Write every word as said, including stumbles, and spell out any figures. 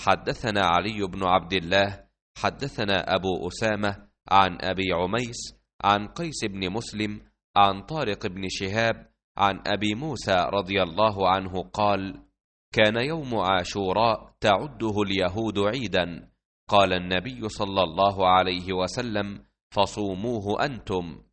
حدثنا علي بن عبد الله حدثنا أبو أسامة عن أبي عميس عن قيس بن مسلم عن طارق بن شهاب عن أبي موسى رضي الله عنه قال: كان يوم عاشوراء تعده اليهود عيدا، قال النبي صلى الله عليه وسلم: فصوموه أنتم.